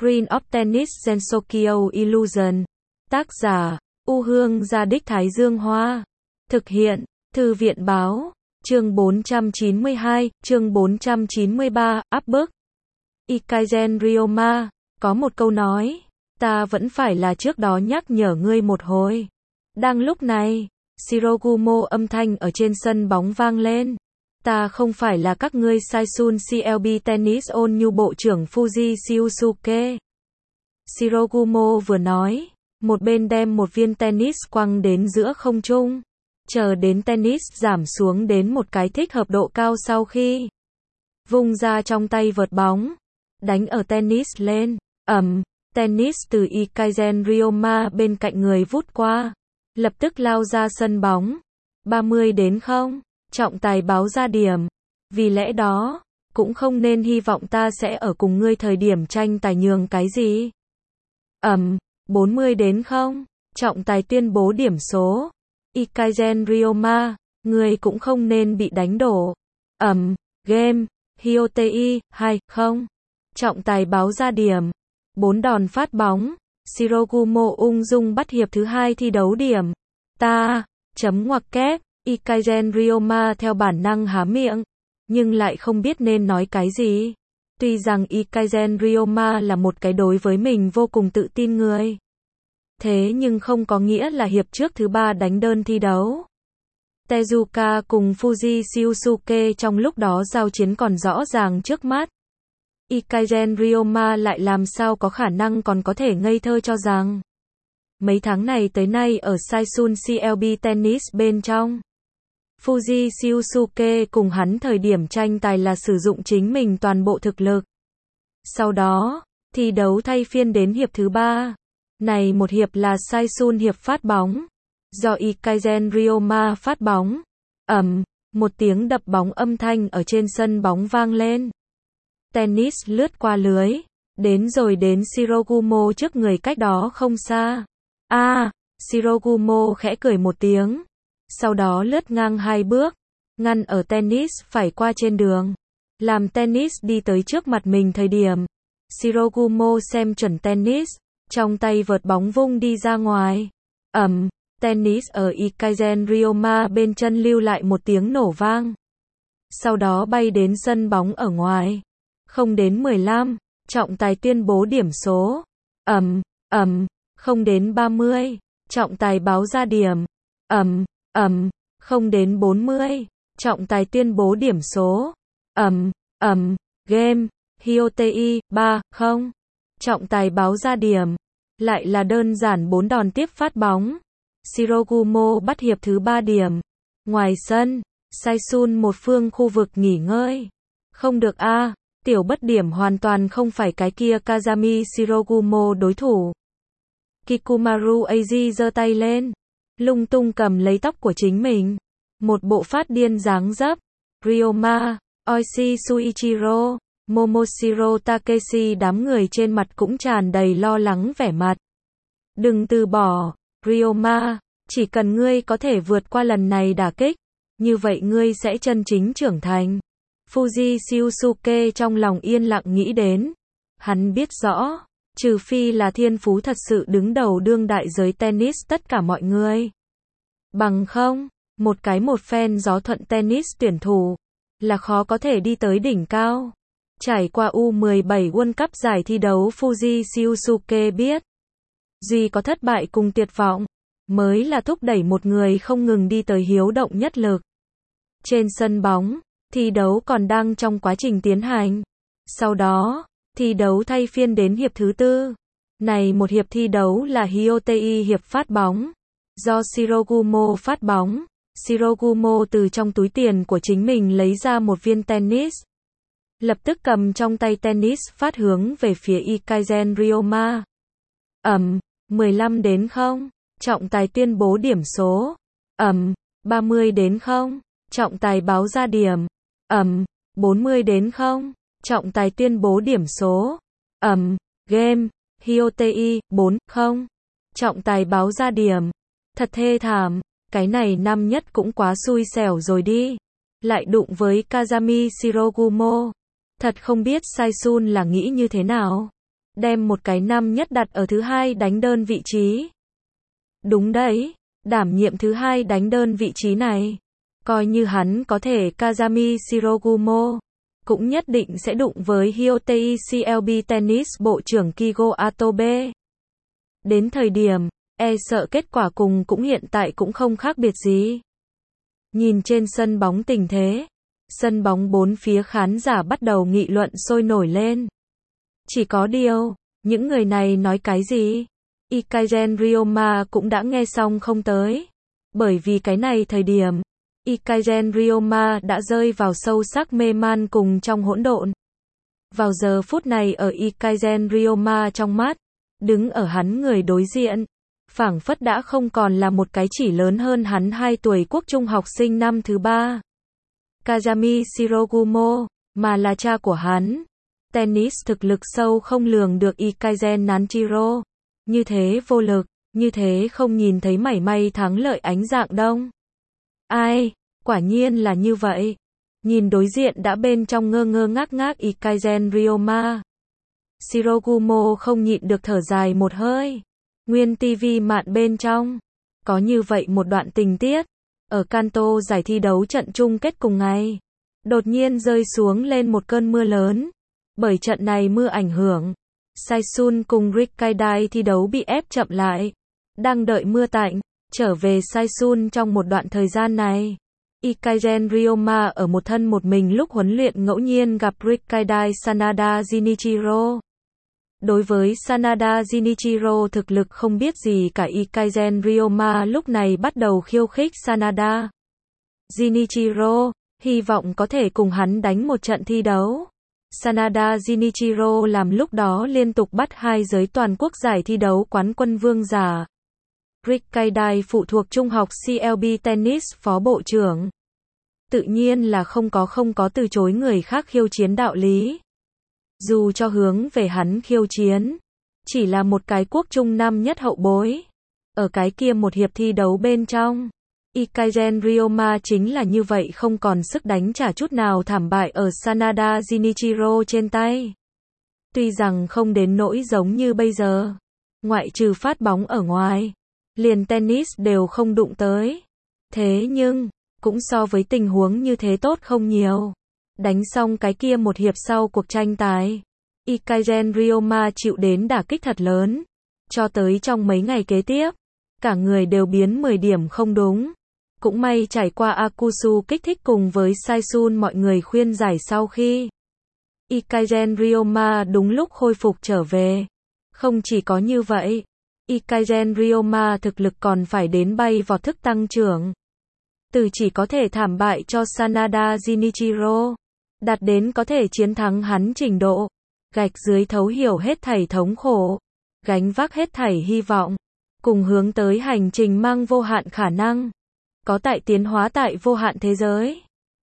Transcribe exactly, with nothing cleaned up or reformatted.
Queen of Tennis Gensokyo Illusion. Tác giả, U Hương Gia Đích Thái Dương Hoa. Thực hiện, Thư viện Báo. Chương bốn trăm chín mươi hai, chương bốn trăm chín mươi ba, áp bức. Ikaigen Ryoma, có một câu nói, ta vẫn phải là trước đó nhắc nhở ngươi một hồi. Đang lúc này, Shirogumo âm thanh ở trên sân bóng vang lên. Ta không phải là các ngươi Saisun xê lờ bê Tennis Ôn Nhu bộ trưởng Fuji Shiosuke. Shirogumo vừa nói, một bên đem một viên tennis quăng đến giữa không trung. Chờ đến tennis giảm xuống đến một cái thích hợp độ cao sau khi vung ra trong tay vợt bóng, đánh ở tennis lên, ầm, tennis từ Ikaigen Ryoma bên cạnh người vút qua, lập tức lao ra sân bóng. ba mươi đến không, trọng tài báo ra điểm. Vì lẽ đó, cũng không nên hy vọng ta sẽ ở cùng ngươi thời điểm tranh tài nhường cái gì. Ầm, bốn mươi đến không, trọng tài tuyên bố điểm số. Ikaigen Ryoma, người cũng không nên bị đánh đổ. Ầm, game, Hyotei, hai không. Trọng tài báo ra điểm. Bốn đòn phát bóng. Shirogumo ung dung bắt hiệp thứ hai thi đấu điểm. Ta, chấm ngoặc kép, Ikaigen Ryoma theo bản năng há miệng, nhưng lại không biết nên nói cái gì. Tuy rằng Ikaigen Ryoma là một cái đối với mình vô cùng tự tin người. Thế nhưng không có nghĩa là hiệp trước thứ ba đánh đơn thi đấu. Tezuka cùng Fuji Shiosuke trong lúc đó giao chiến còn rõ ràng trước mắt. Ikaigen Ryoma lại làm sao có khả năng còn có thể ngây thơ cho rằng mấy tháng này tới nay ở Saisun xê lờ bê Tennis bên trong, Fuji Shiosuke cùng hắn thời điểm tranh tài là sử dụng chính mình toàn bộ thực lực. Sau đó, thi đấu thay phiên đến hiệp thứ ba. Này một hiệp là Saisun hiệp phát bóng, do Ikaigen Ryoma phát bóng. Ầm, một tiếng đập bóng âm thanh ở trên sân bóng vang lên. Tennis lướt qua lưới, đến rồi đến Shirogumo trước người cách đó không xa. A, à, Shirogumo khẽ cười một tiếng, sau đó lướt ngang hai bước, ngăn ở tennis phải qua trên đường, làm tennis đi tới trước mặt mình thời điểm. Shirogumo xem chuẩn tennis, trong tay vợt bóng vung đi ra ngoài. Ầm, tennis ở Ikaigen Ryoma bên chân lưu lại một tiếng nổ vang. Sau đó bay đến sân bóng ở ngoài. Không đến mười lăm, trọng tài tuyên bố điểm số. Ầm, ầm, không đến ba mươi, trọng tài báo ra điểm. Ầm, ầm, không đến bốn mươi, trọng tài tuyên bố điểm số. Ầm, ầm, game, Hyotei, ba không. Trọng tài báo ra điểm. Lại là đơn giản bốn đòn tiếp phát bóng. Shirogumo bắt hiệp thứ ba điểm. Ngoài sân, Saisun một phương khu vực nghỉ ngơi. Không được a, à, tiểu bất điểm hoàn toàn không phải cái kia Kazami Shirogumo đối thủ. Kikumaru Eiji giơ tay lên, lung tung cầm lấy tóc của chính mình. Một bộ phát điên dáng dấp. Ryoma, Oishi Suichiro, Momoshiro Takeshi đám người trên mặt cũng tràn đầy lo lắng vẻ mặt. Đừng từ bỏ, Ryoma, chỉ cần ngươi có thể vượt qua lần này đả kích, như vậy ngươi sẽ chân chính trưởng thành. Fuji Shiosuke trong lòng yên lặng nghĩ đến. Hắn biết rõ, trừ phi là thiên phú thật sự đứng đầu đương đại giới tennis tất cả mọi người. Bằng không, một cái một phen gió thuận tennis tuyển thủ, là khó có thể đi tới đỉnh cao. Trải qua U mười bảy World Cup giải thi đấu Fuji Shiosuke biết, duy có thất bại cùng tuyệt vọng, mới là thúc đẩy một người không ngừng đi tới hiếu động nhất lực. Trên sân bóng, thi đấu còn đang trong quá trình tiến hành. Sau đó, thi đấu thay phiên đến hiệp thứ tư. Này một hiệp thi đấu là Hyotei hiệp phát bóng. Do Shirogumo phát bóng, Shirogumo từ trong túi tiền của chính mình lấy ra một viên tennis. Lập tức cầm trong tay tennis phát hướng về phía Ikaigen Ryoma. Ầm, mười lăm đến không, trọng tài tuyên bố điểm số. Ầm, ba mươi đến không, trọng tài báo ra điểm. Ầm, bốn mươi đến không, trọng tài tuyên bố điểm số. Ầm, game, Hyotei, bốn không. Trọng tài báo ra điểm. Thật thê thảm, cái này năm nhất cũng quá xui xẻo rồi đi. Lại đụng với Kazami Shirogumo. Thật không biết Saisun là nghĩ như thế nào. đem một cái năm nhất đặt ở thứ hai đánh đơn vị trí. Đúng đấy, đảm nhiệm thứ hai đánh đơn vị trí này. Coi như hắn có thể Kazami Shirogumo, cũng nhất định sẽ đụng với Hyotei xê lờ bê Tennis bộ trưởng Kigo Atobe. Đến thời điểm, e sợ kết quả cùng cũng hiện tại cũng không khác biệt gì. Nhìn trên sân bóng tình thế, sân bóng bốn phía khán giả bắt đầu nghị luận sôi nổi lên. Chỉ có điều, những người này nói cái gì? Ikagen Ryoma cũng đã nghe xong không tới. Bởi vì cái này thời điểm, Ikagen Ryoma đã rơi vào sâu sắc mê man cùng trong hỗn độn. Vào giờ phút này ở Ikagen Ryoma trong mắt, đứng ở hắn người đối diện, phảng phất đã không còn là một cái chỉ lớn hơn hắn hai tuổi quốc trung học sinh năm thứ ba. Kazami Shirogumo, mà là cha của hắn. Tennis thực lực sâu không lường được Ikagen Nanjiro. Như thế vô lực, như thế không nhìn thấy mảy may thắng lợi ánh dạng đông. Ai, quả nhiên là như vậy. Nhìn đối diện đã bên trong ngơ ngơ ngác ngác Ikagen Ryoma. Shirogumo không nhịn được thở dài một hơi. Nguyên ti vi mạn bên trong, có như vậy một đoạn tình tiết. Ở Kanto giải thi đấu trận chung kết cùng ngày, đột nhiên rơi xuống lên một cơn mưa lớn. Bởi trận này mưa ảnh hưởng, Saisun cùng Rikkaidai thi đấu bị ép chậm lại. Đang đợi mưa tạnh, trở về Saisun trong một đoạn thời gian này. Ikagen Ryoma ở một thân một mình lúc huấn luyện ngẫu nhiên gặp Rikkaidai Sanada Jinichiro. Đối với Sanada Jinichiro thực lực không biết gì cả, Ikagen Ryoma lúc này bắt đầu khiêu khích Sanada Jinichiro, hy vọng có thể cùng hắn đánh một trận thi đấu. Sanada Jinichiro làm lúc đó liên tục bắt hai giới toàn quốc giải thi đấu quán quân vương giả. Rikkaidai phụ thuộc trung học xê lờ bê Tennis phó bộ trưởng. Tự nhiên là không có không có từ chối người khác khiêu chiến đạo lý. Dù cho hướng về hắn khiêu chiến, chỉ là một cái quốc trung năm nhất hậu bối. Ở cái kia một hiệp thi đấu bên trong, Ikagen Ryoma chính là như vậy không còn sức đánh trả chút nào thảm bại ở Sanada Jinichiro trên tay. Tuy rằng không đến nỗi giống như bây giờ, ngoại trừ phát bóng ở ngoài, liền tennis đều không đụng tới. Thế nhưng, cũng so với tình huống như thế tốt không nhiều. Đánh xong cái kia một hiệp sau cuộc tranh tài, Ikagen Ryoma chịu đến đả kích thật lớn. Cho tới trong mấy ngày kế tiếp, cả người đều biến mười điểm không đúng. Cũng may trải qua Akusu kích thích cùng với Saisun mọi người khuyên giải sau khi Ikagen Ryoma đúng lúc khôi phục trở về. Không chỉ có như vậy, Ikagen Ryoma thực lực còn phải đến bay vọt thức tăng trưởng. Từ chỉ có thể thảm bại cho Sanada Jinichiro, đạt đến có thể chiến thắng hắn trình độ, gạch dưới thấu hiểu hết thảy thống khổ, gánh vác hết thảy hy vọng, cùng hướng tới hành trình mang vô hạn khả năng, có tại tiến hóa tại vô hạn thế giới.